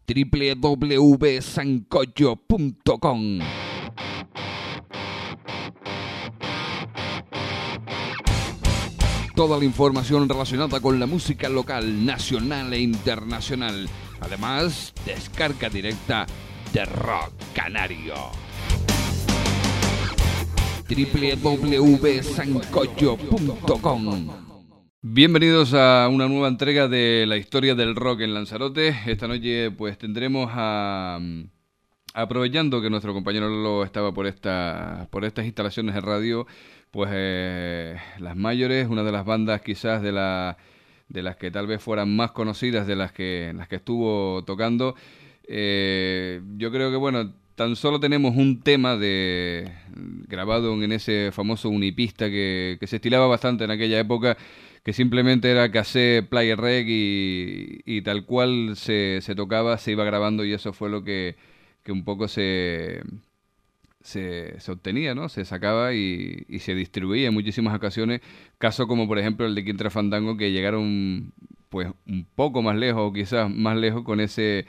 www.sancocho.com. Toda la información relacionada con la música local, nacional e internacional. Además, descarga directa de Rock Canario. www.sancocho.com. Bienvenidos a una nueva entrega de la historia del rock en Lanzarote. Esta noche pues tendremos aprovechando que nuestro compañero Lolo estaba por estas instalaciones de radio, pues Las Mayores, una de las bandas quizás de las que tal vez fueran más conocidas en las que estuvo tocando. Yo creo que bueno, tan solo tenemos un tema grabado en ese famoso unipista que se estilaba bastante en aquella época, que simplemente era cassette, play rec y tal cual se tocaba, se iba grabando, y eso fue lo que un poco se obtenía, ¿no? Se sacaba y se distribuía en muchísimas ocasiones, caso como por ejemplo el de Quintra Fandango, que llegaron pues un poco más lejos, o quizás más lejos, con esa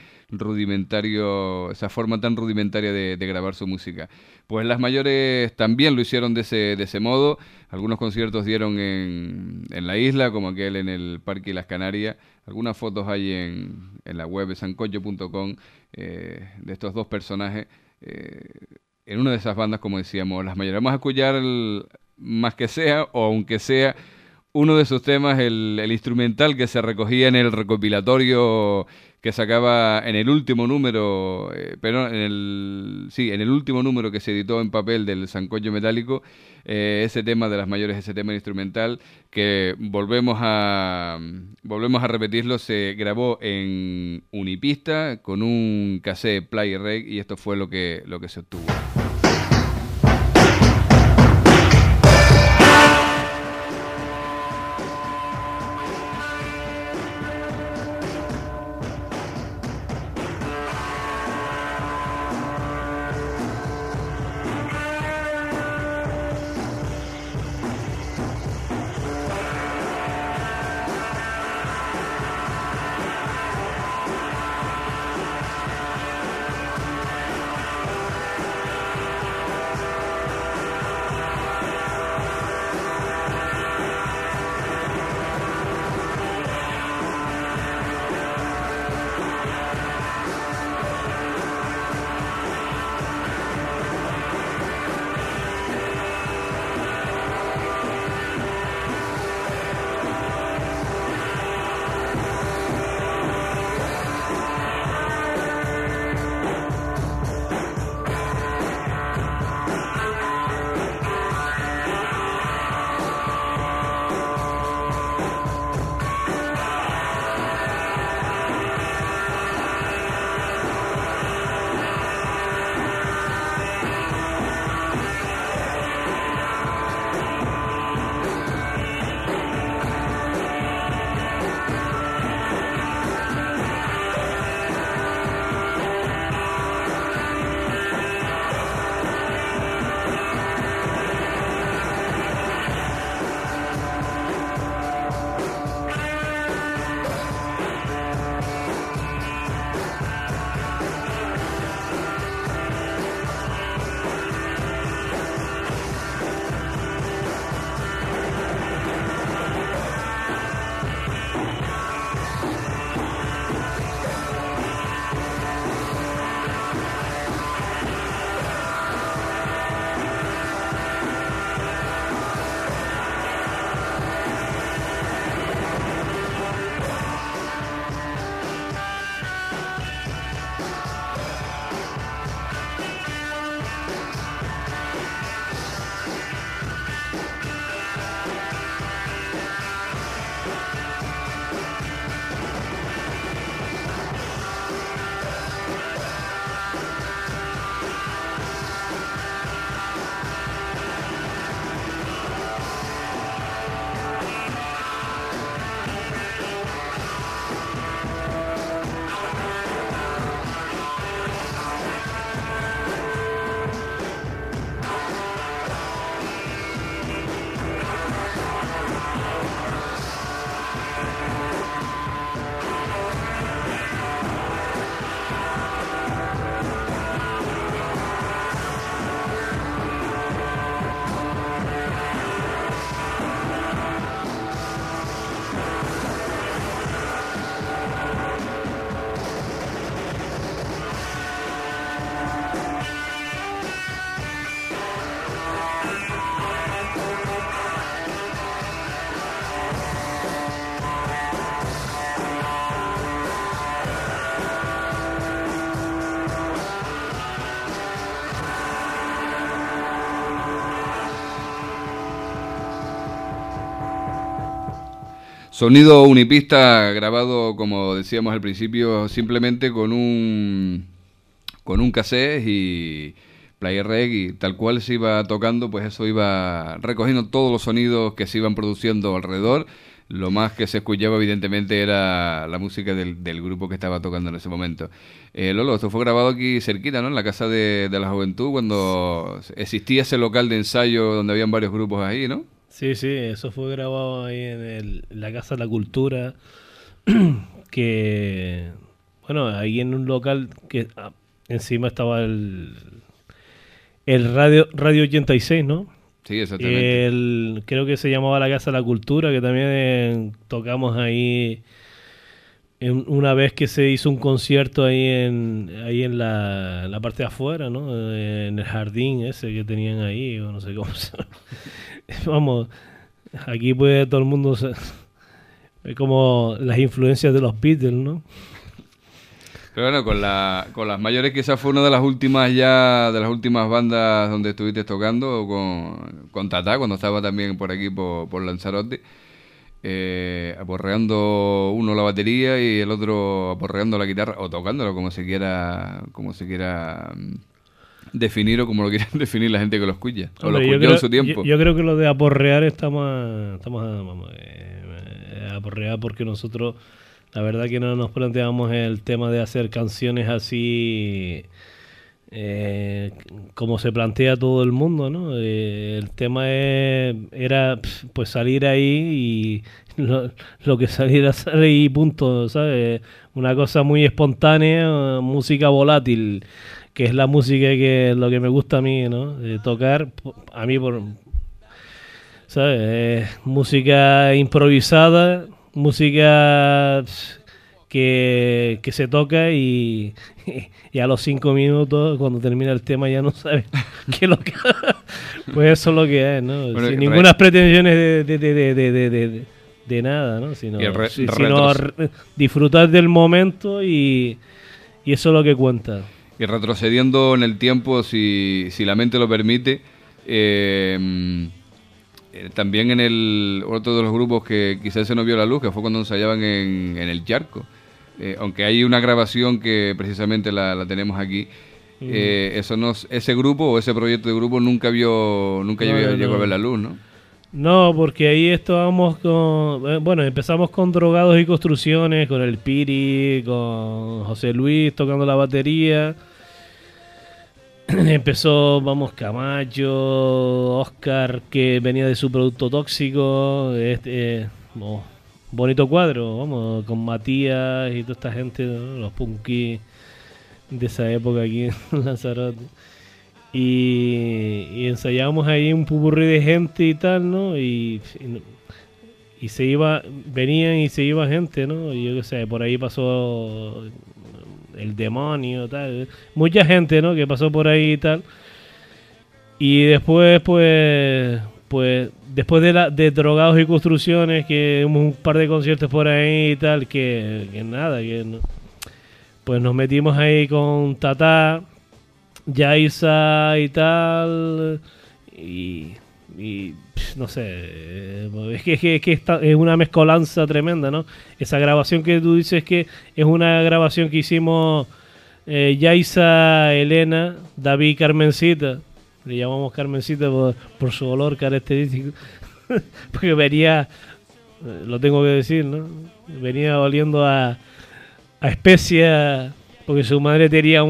forma tan rudimentaria de grabar su música. Pues Las Mayores también lo hicieron de ese modo. Algunos conciertos dieron en la isla, como aquel en el Parque y Las Canarias. Algunas fotos hay en la web de sancocho.com de estos dos personajes en una de esas bandas, como decíamos, Las Mayores. Vamos a escuchar más que sea, o aunque sea, uno de sus temas, el instrumental que se recogía en el recopilatorio que sacaba en el último número, en el último número que se editó en papel del Sancocho Metálico. Ese tema de Las Mayores, ese tema instrumental, que volvemos a repetirlo, se grabó en unipista con un cassette play rec, y esto fue lo que se obtuvo. Sonido unipista grabado, como decíamos al principio, simplemente con un cassette y player rec, y tal cual se iba tocando, pues eso iba recogiendo todos los sonidos que se iban produciendo alrededor. Lo más que se escuchaba evidentemente era la música del grupo que estaba tocando en ese momento. Lolo, esto fue grabado aquí cerquita, ¿no? En la Casa de la Juventud, cuando existía ese local de ensayo donde habían varios grupos ahí, ¿no? Sí, eso fue grabado ahí en la Casa de la Cultura, que, bueno, ahí en un local que encima estaba el Radio 86, ¿no? Sí, exactamente. Creo que se llamaba la Casa de la Cultura, que también tocamos ahí una vez que se hizo un concierto ahí en la parte de afuera, ¿no? En el jardín ese que tenían ahí, o no sé cómo se llama. Vamos, aquí puede todo el mundo es como las influencias de los Beatles, ¿no? Pero bueno, con las mayores quizás fue una de las últimas bandas donde estuviste tocando, con Tatá, cuando estaba también por aquí por Lanzarote, aporreando uno la batería y el otro aporreando la guitarra, o tocándolo como se quiera definir, o como lo quieran definir la gente que lo escucha, o lo escuchó en su tiempo. Yo creo que lo de aporrear estamos aporrear, porque nosotros la verdad que no nos planteamos el tema de hacer canciones así como se plantea todo el mundo, ¿no? El tema era pues salir ahí y lo que saliera sale y punto, ¿sabes? Una cosa muy espontánea, música volátil, que es la música que lo que me gusta a mí, ¿no? Tocar, a mí ¿sabes? Música improvisada, música que se toca y a los 5 minutos, cuando termina el tema, ya no sabes qué es lo que... Pues eso es lo que es, ¿no? Bueno, sin ninguna pretensiones de nada, ¿no? Sino disfrutar del momento y eso es lo que cuenta. Y retrocediendo en el tiempo, si la mente lo permite, también en otro de los grupos que quizás se nos vio la luz, que fue cuando ensayaban en el Charco. Aunque hay una grabación que precisamente la tenemos aquí, ese grupo o ese proyecto de grupo nunca llegó a ver la luz, ¿no? No, porque ahí estábamos empezamos con Drogados y Construcciones, con el Piri, con José Luis tocando la batería. Empezó, Camacho, Oscar, que venía de su producto tóxico, bonito cuadro, con Matías y toda esta gente, ¿no? Los punkis de esa época aquí en Lanzarote. Y ensayábamos ahí un pupurrí de gente y tal, ¿no? Y venían y se iba gente, ¿no? Y yo qué sé, por ahí pasó el Demonio, tal, mucha gente, ¿no? Que pasó por ahí y tal. Y después, pues después de Drogados y Construcciones, que un par de conciertos por ahí y tal, pues nos metimos ahí con Tatá, Yaisa y tal, y no sé, es que es una mezcolanza tremenda, ¿no? Esa grabación que tú dices que es una grabación que hicimos Yaisa, Elena, David y Carmencita. Le llamamos Carmencita por su olor característico, porque venía, lo tengo que decir, ¿no? Venía oliendo a especia, porque su madre tenía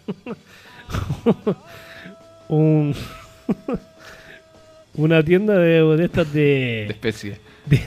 una tienda de estas de especias.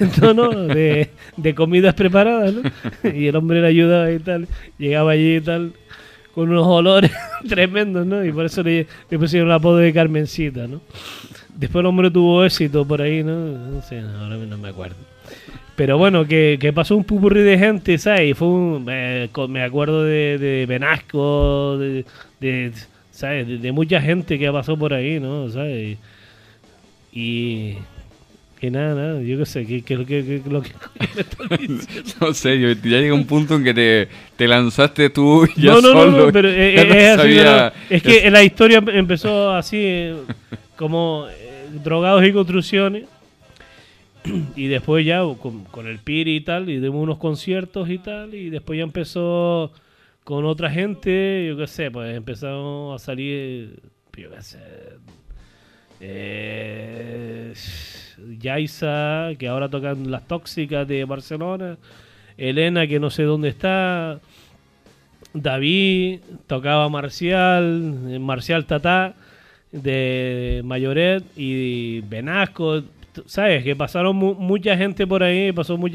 De comidas preparadas, ¿no? Y el hombre le ayudaba y tal, llegaba allí y tal, con unos olores tremendos, ¿no? Y por eso le pusieron el apodo de Carmencita, ¿no? Después el hombre tuvo éxito por ahí, ¿no? No sé, ahora no me acuerdo. Pero bueno, que pasó un pupurrí de gente, ¿sabes? Y fue me acuerdo de Benasco, ¿sabes? De mucha gente que pasó por ahí, ¿no? ¿Sabes? Y que nada, yo qué sé, que lo que me estás diciendo. No sé, ya llega un punto en que te lanzaste tú ya solo. No, pero es así, es que la historia empezó así, como Drogados y Construcciones, y después ya con el Piri y tal, y dimos unos conciertos y tal, y después ya empezó con otra gente, yo qué sé, pues empezamos a salir, yo qué sé, Yaisa, que ahora tocan Las Tóxicas de Barcelona, Elena, que no sé dónde está, David, tocaba Marcial Tatá de Mayoret y Benasco, ¿sabes? Que pasaron mucha gente por ahí,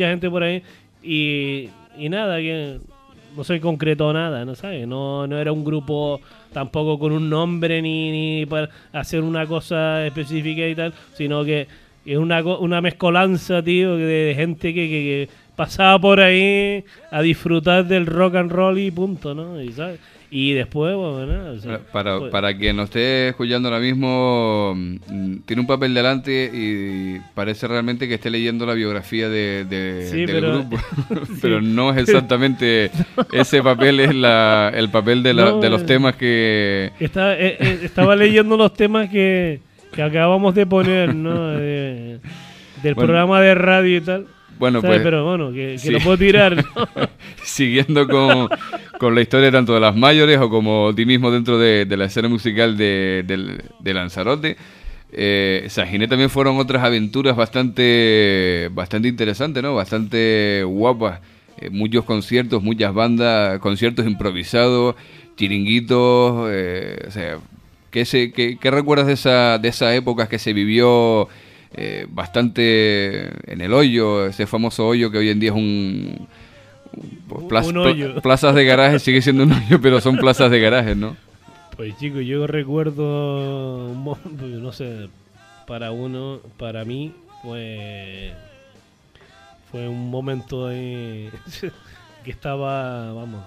y nada, que no se concretó nada, ¿no sabes? No era un grupo tampoco con un nombre ni para hacer una cosa específica y tal, sino que es una mezcolanza, tío, de gente que pasaba por ahí a disfrutar del rock and roll y punto, ¿no? ¿Sabes? Y después, bueno, o sea, para quien nos esté escuchando ahora mismo, tiene un papel delante y parece realmente que esté leyendo la biografía del grupo, sí. Pero no es exactamente ese papel, es el papel de los temas que... Estaba leyendo los temas que acabamos de poner, ¿no? Del programa de radio y tal. Bueno, ¿sabes? pues, Pero bueno, que sí. lo puedo tirar, ¿no? Siguiendo con la historia tanto de las mayores o como ti mismo dentro de la escena musical de Lanzarote, Saginé también fueron otras aventuras bastante interesantes, ¿no? Bastante guapas. Muchos conciertos, muchas bandas, conciertos improvisados, chiringuitos, o sea, ¿qué recuerdas de esa época que se vivió bastante en el hoyo, ese famoso hoyo que hoy en día es un hoyo. Plazas de garaje, sigue siendo un hoyo, pero son plazas de garaje, ¿no? Pues chicos, yo recuerdo, no sé, para mí fue un momento ahí que estaba, vamos,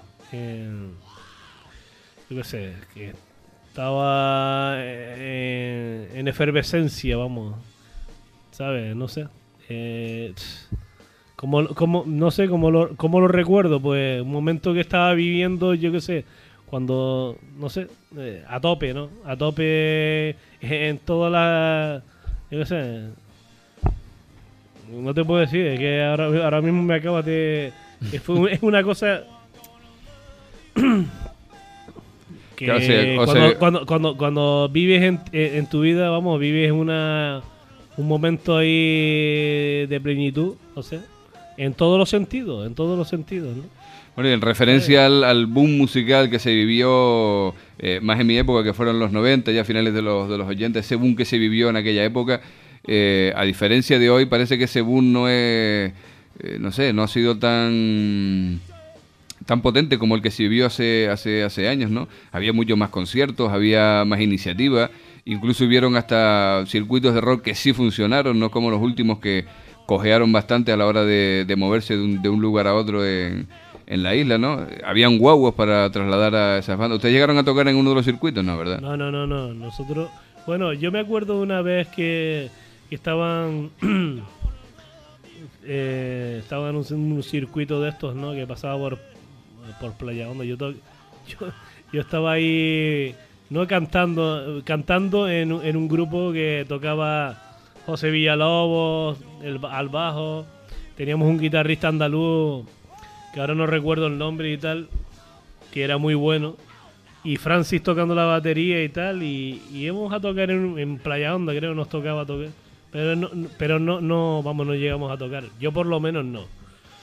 yo qué sé, que estaba en efervescencia, vamos, ¿sabes? No sé. No sé cómo lo recuerdo, pues un momento que estaba viviendo, yo qué sé, cuando, no sé, a tope, ¿no? A tope en todas las, yo qué sé, no te puedo decir, es que ahora mismo me acaba de... Es una cosa... que cuando vives en tu vida, vamos, vives un momento ahí de plenitud, o sea, en todos los sentidos, ¿no? Bueno, y en referencia al boom musical que se vivió más en mi época, que fueron los 90, ya finales de los 80, ese boom que se vivió en aquella época, a diferencia de hoy, parece que ese boom no es, no sé, no ha sido tan potente como el que se vivió hace años, ¿no? Había muchos más conciertos, había más iniciativa, incluso hubieron hasta circuitos de rock que sí funcionaron, no como los últimos que cojearon bastante a la hora de moverse de un lugar a otro en la isla, ¿no? Habían guaguas para trasladar a esas bandas. ¿Ustedes llegaron a tocar en uno de los circuitos, no, verdad? No. Nosotros... Bueno, yo me acuerdo de una vez que estaban... estaban en un circuito de estos, ¿no? Que pasaba por Playa Honda. Yo estaba ahí, no cantando en un grupo que tocaba José Villalobos al bajo. Teníamos un guitarrista andaluz que ahora no recuerdo el nombre y tal, que era muy bueno, y Francis tocando la batería y tal, y íbamos a tocar en Playa Honda, creo, nos tocaba tocar, pero no llegamos a tocar, yo por lo menos no.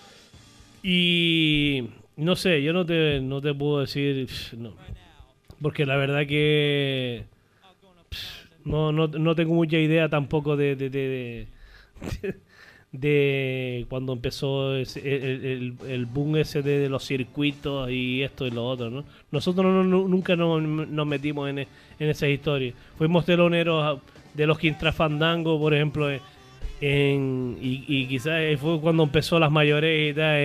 Y no sé, yo no te puedo decir, no, porque la verdad que no tengo mucha idea tampoco de cuando empezó el boom ese de los circuitos y esto y lo otro, ¿no? Nosotros nunca nos metimos en esas historias. Fuimos teloneros de los Quintra Fandango, por ejemplo, y quizás fue cuando empezó las mayores y tal,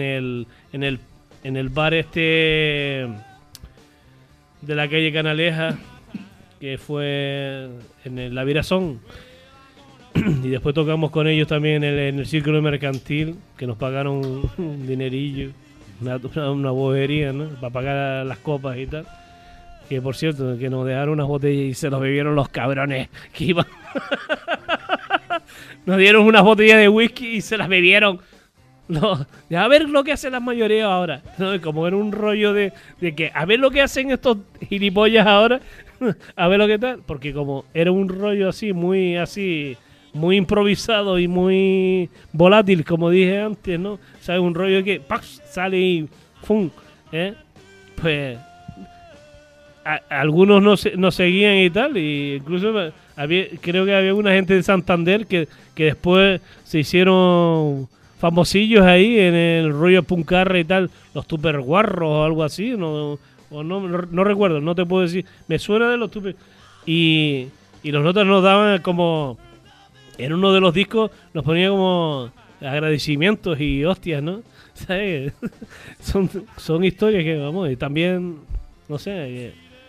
en el bar de la calle Canaleja, que fue en la Virazón. Y después tocamos con ellos también en el Círculo Mercantil, que nos pagaron un dinerillo, una bobería, ¿no? Para pagar las copas y tal. Que por cierto, que nos dejaron unas botellas y se los bebieron los cabrones que iban. Nos dieron unas botellas de whisky y se las bebieron. No, a ver lo que hacen las mayorías ahora. No, como era un rollo de que a ver lo que hacen estos gilipollas ahora. A ver lo que tal. Porque como era un rollo así, muy improvisado y muy volátil, como dije antes, ¿no? ¿Sabes? Un rollo que ¡pax! Sale y ¡fum! Pues algunos no seguían y tal, y incluso creo que había una gente de Santander que después se hicieron famosillos ahí en el rollo puncarra y tal, los tupperguarros o algo así, no recuerdo, no te puedo decir, me suena de los tupper. Y los notas nos daban como, en uno de los discos nos ponía como agradecimientos y hostias, ¿no? ¿Sabes? son historias que, vamos, y también, no sé.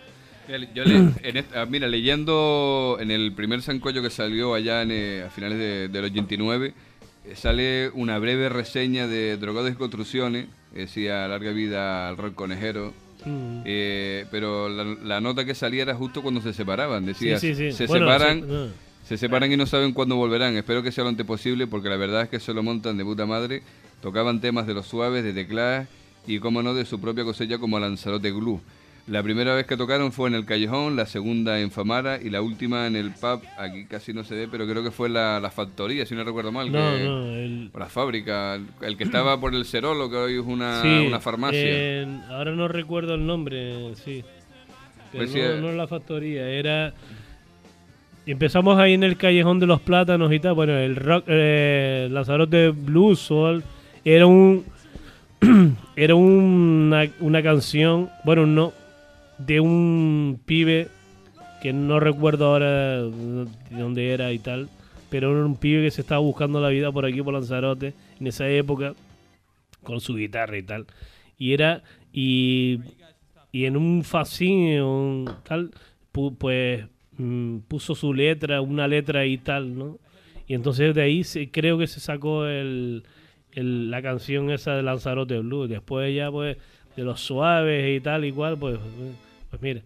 Mira, leyendo en el primer sancocho que salió allá a finales del 89, sale una breve reseña de Drogados y Construcciones, decía larga vida al rock conejero. Pero la nota que salía era justo cuando se separaban, decía, sí. Se separan y no saben cuándo volverán, espero que sea lo antes posible porque la verdad es que se lo montan de puta madre, tocaban temas de los Suaves, de Tecladas y como no de su propia cosecha como Lanzarote Glue. La primera vez que tocaron fue en el Callejón, la segunda en Famara y la última en el pub, aquí casi no se ve, pero creo que fue la factoría, si no recuerdo mal. O la fábrica, el que estaba por el Cerolo, que hoy es una farmacia. Ahora no recuerdo el nombre, sí. Pero pues no es la factoría, era... Empezamos ahí en el Callejón de los Plátanos y tal, bueno, el rock, Lanzarote Blues Soul, era una canción, bueno, no... de un pibe que no recuerdo ahora de dónde era y tal, pero era un pibe que se estaba buscando la vida por aquí, por Lanzarote, en esa época, con su guitarra y tal. Y en un fanzine tal, pues puso su letra, una letra y tal, ¿no? Y entonces de ahí creo que se sacó la canción esa de Lanzarote Blues. Después ya, pues, de los Suaves y tal, igual, pues mira.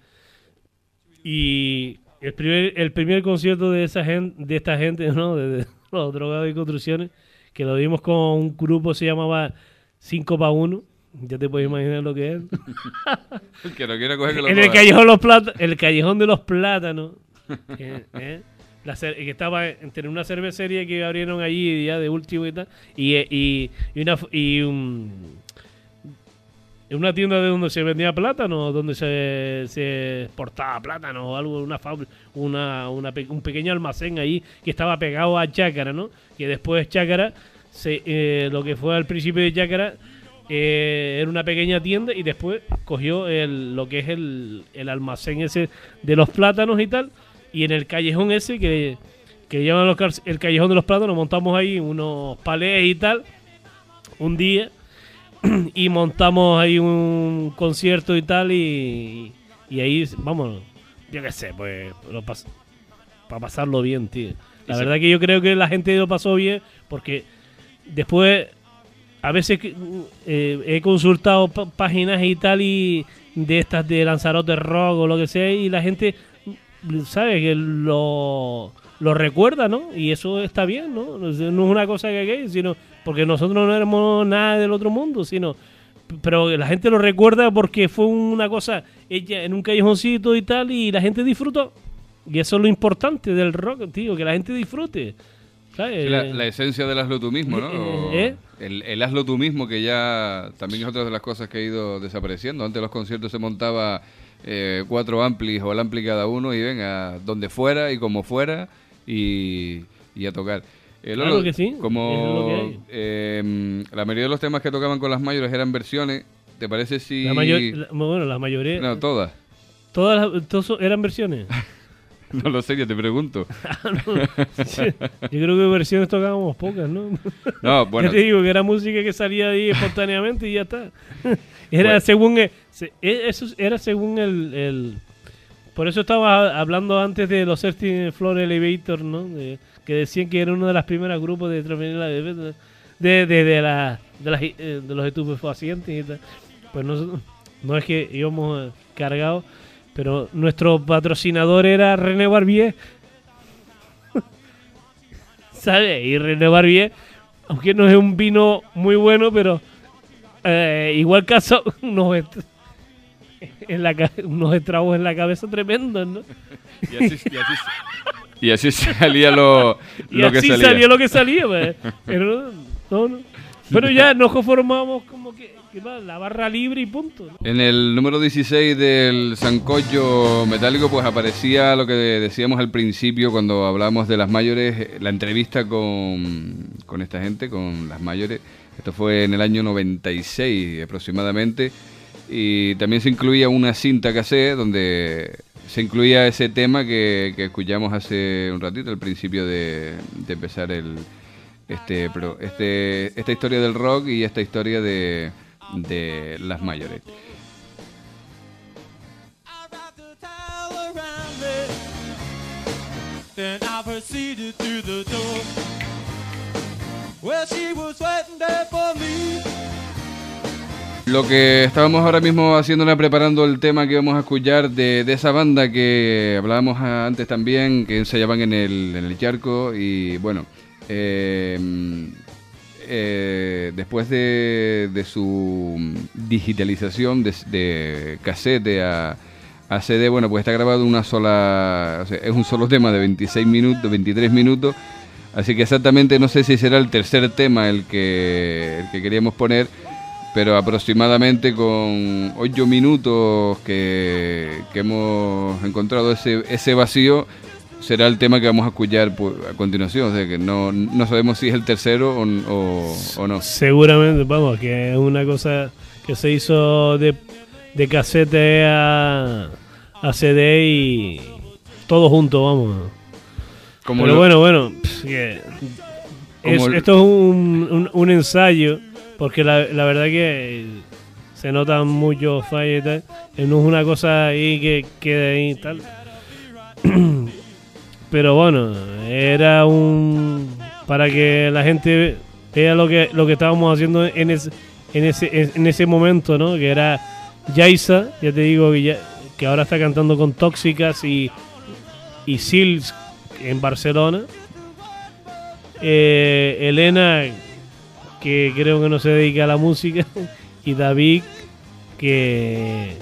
Y el primer concierto de esta gente, ¿no? De los Drogados y Construcciones, que lo dimos con un grupo, se llamaba 5 para 1. Ya te puedes imaginar lo que es. El que no quiera coger que lo en el Callejón de los Plátanos. Que estaba entre una cervecería que abrieron allí ya de último y tal. En una tienda de donde se vendía plátano, donde se exportaba plátano o algo, una fábrica, un pequeño almacén ahí que estaba pegado a Chácara, ¿no? Que después Chácara, lo que fue al principio de Chácara, era una pequeña tienda y después cogió lo que es el almacén ese de los plátanos y tal, y en el callejón ese que llaman el Callejón de los Plátanos, montamos ahí unos palés y tal, un día, y montamos ahí un concierto y tal, y ahí, vamos, yo qué sé, pues, para pasarlo bien, tío. La verdad que yo creo que la gente lo pasó bien, porque después, a veces he consultado páginas y tal, y de estas de Lanzarote Rock o lo que sea, y la gente, sabe que lo recuerda, ¿no? Y eso está bien, ¿no? No es una cosa que hay, sino porque nosotros no éramos nada del otro mundo, pero la gente lo recuerda porque fue una cosa hecha en un callejoncito y tal, y la gente disfrutó. Y eso es lo importante del rock, tío, que la gente disfrute. ¿Sabes? Sí, la esencia del hazlo tú mismo, ¿no? El hazlo tú mismo, que ya también es otra de las cosas que ha ido desapareciendo. Antes los conciertos se montaba 4 amplis o el ampli cada uno y venga, donde fuera y como fuera y a tocar. Claro que sí, como es lo que hay. La mayoría de los temas que tocaban con las mayores eran versiones, ¿te parece si...? La mayoría... No, todas. ¿Todas eran versiones? No lo sé, yo te pregunto. Sí, yo creo que versiones tocábamos pocas, ¿no? No, bueno. Yo te digo que era música que salía de ahí espontáneamente y ya está. Era según eso era según el por eso estaba hablando antes de los Certain Floor Elevator, ¿no? Que decían que era uno de las primeras grupos de de los estupefacientes y tal. Pues no es que íbamos cargados, pero nuestro patrocinador era René Barbier. ¿sabes? Y René Barbier, aunque no es un vino muy bueno, pero igual caso unos estragos en la cabeza tremendos, ¿no? Y así salía lo que salía. Salió lo que salía, pues. Pero no. Pero ya nos conformamos como que la barra libre y punto, ¿no? En el número 16 del Sancocho Metálico pues aparecía lo que decíamos al principio cuando hablamos de las mayores, la entrevista con esta gente, con las mayores. Esto fue en el año 96 aproximadamente, y también se incluía una cinta cassette donde se incluía ese tema que escuchamos hace un ratito al principio de empezar esta historia del rock y esta historia de las mayores. Lo que estábamos ahora mismo haciendo, preparando el tema que vamos a escuchar de esa banda que hablábamos antes también, que ensayaban en el charco, y bueno, después de su digitalización de cassette a CD, bueno, pues está grabado una sola, o sea, es un solo tema de 26 minutos, 23 minutos, así que exactamente no sé si será el tercer tema el que queríamos poner, pero aproximadamente con 8 minutos que hemos encontrado ese vacío, será el tema que vamos a escuchar a continuación. O sea que no sabemos si es el tercero o no. Seguramente, vamos, que es una cosa que se hizo de cassette a CD y todo junto, vamos. Pero bueno, esto es un ensayo, porque la verdad que se notan muchos fallos y tal. No es una cosa ahí que quede ahí y tal. Pero bueno, era para que la gente vea lo que estábamos haciendo en ese momento, ¿no? Que era Yaiza, ya te digo que ahora está cantando con Tóxicas y Sils en Barcelona. Elena, que creo que no se dedica a la música, y David, que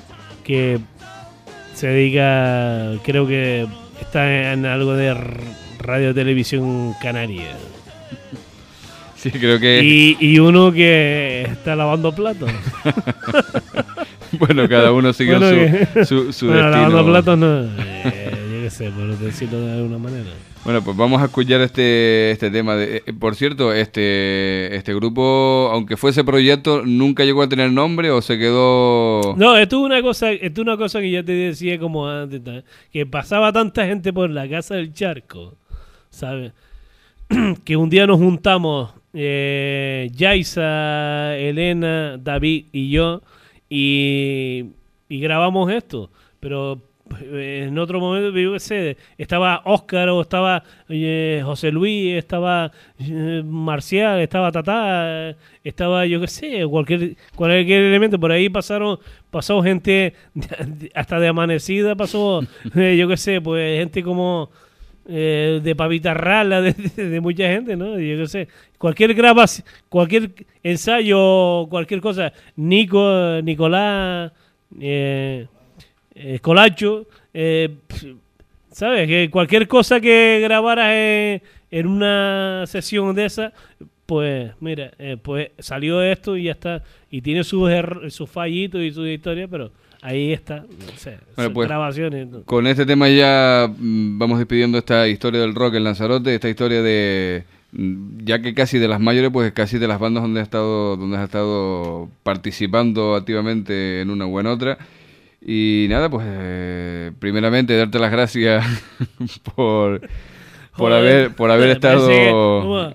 se dedica, creo que está en algo de radio televisión canaria. Sí, creo que... Y uno que está lavando platos. Bueno, cada uno sigue su destino. Lavando platos no, yo qué sé, por decirlo de alguna manera. Bueno, pues vamos a escuchar este tema. Por cierto, este grupo, aunque fuese proyecto, ¿nunca llegó a tener nombre o se quedó...? No, esto es una cosa que ya te decía como antes, que pasaba tanta gente por la Casa del Charco, ¿sabes? Que un día nos juntamos, Yaiza, Elena, David y yo, y grabamos esto, pero... En otro momento, yo qué sé, estaba Óscar o estaba José Luis, estaba Marcial, estaba Tatá, estaba yo qué sé, cualquier elemento. Por ahí pasó gente hasta de Amanecida, pasó yo qué sé, pues gente como de Pavita Rala, de mucha gente, ¿no? Yo qué sé, cualquier grabación, cualquier ensayo, cualquier cosa, Nicolás, Colacho, ¿sabes? Que cualquier cosa que grabaras en una sesión de esa, pues mira, pues salió esto y ya está. Y tiene sus fallitos y sus historias, pero ahí está. No sé, bueno, pues, grabaciones. ¿No? Con este tema ya vamos despidiendo esta historia del rock en Lanzarote, esta historia de... ya que casi de las mayores, pues casi de las bandas donde has estado participando activamente en una u en otra. Y nada, pues primeramente darte las gracias por haber estado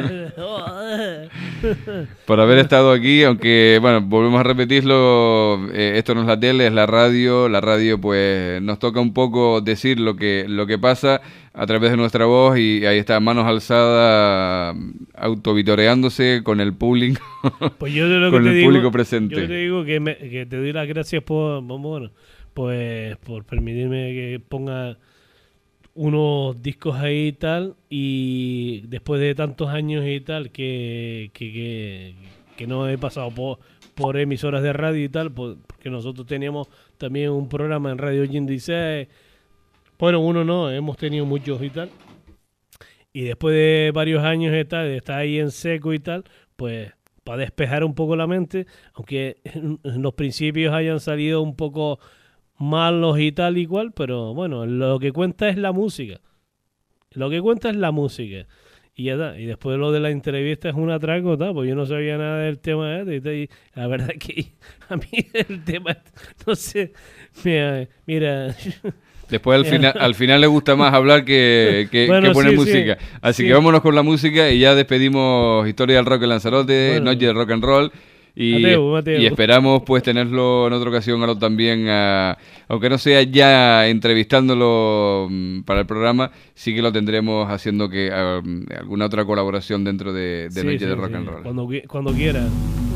por haber estado aquí, aunque bueno, volvemos a repetirlo, esto no es la tele, es la radio pues nos toca un poco decir lo que pasa a través de nuestra voz, y ahí está, manos alzadas, autovitoreándose con el público, pues yo de lo con que el público presente. Yo te digo que te doy las gracias por permitirme que ponga unos discos ahí y tal, y después de tantos años y tal, que no he pasado por emisoras de radio y tal, porque nosotros teníamos también un programa en Radio 86, bueno, uno no, hemos tenido muchos y tal, y después de varios años y tal, de estar ahí en seco y tal, pues para despejar un poco la mente, aunque en los principios hayan salido un poco malos y tal y cual, pero bueno, lo que cuenta es la música. Lo que cuenta es la música. Y ya está. Y después lo de la entrevista es un atraco, tal, pues yo no sabía nada del tema y la verdad que a mí el tema, no sé, mira Después al final le gusta más hablar que bueno, poner sí, música. sí, Así sí. que vámonos con la música y ya despedimos Historia del Rock en Lanzarote, Bueno. Noche de Rock and Roll. Mateo. Y esperamos pues tenerlo en otra ocasión ahora también, aunque no sea ya entrevistándolo para el programa, sí que lo tendremos haciendo alguna otra colaboración dentro de Sí, Noche sí, de Rock sí. and Roll. Cuando quiera.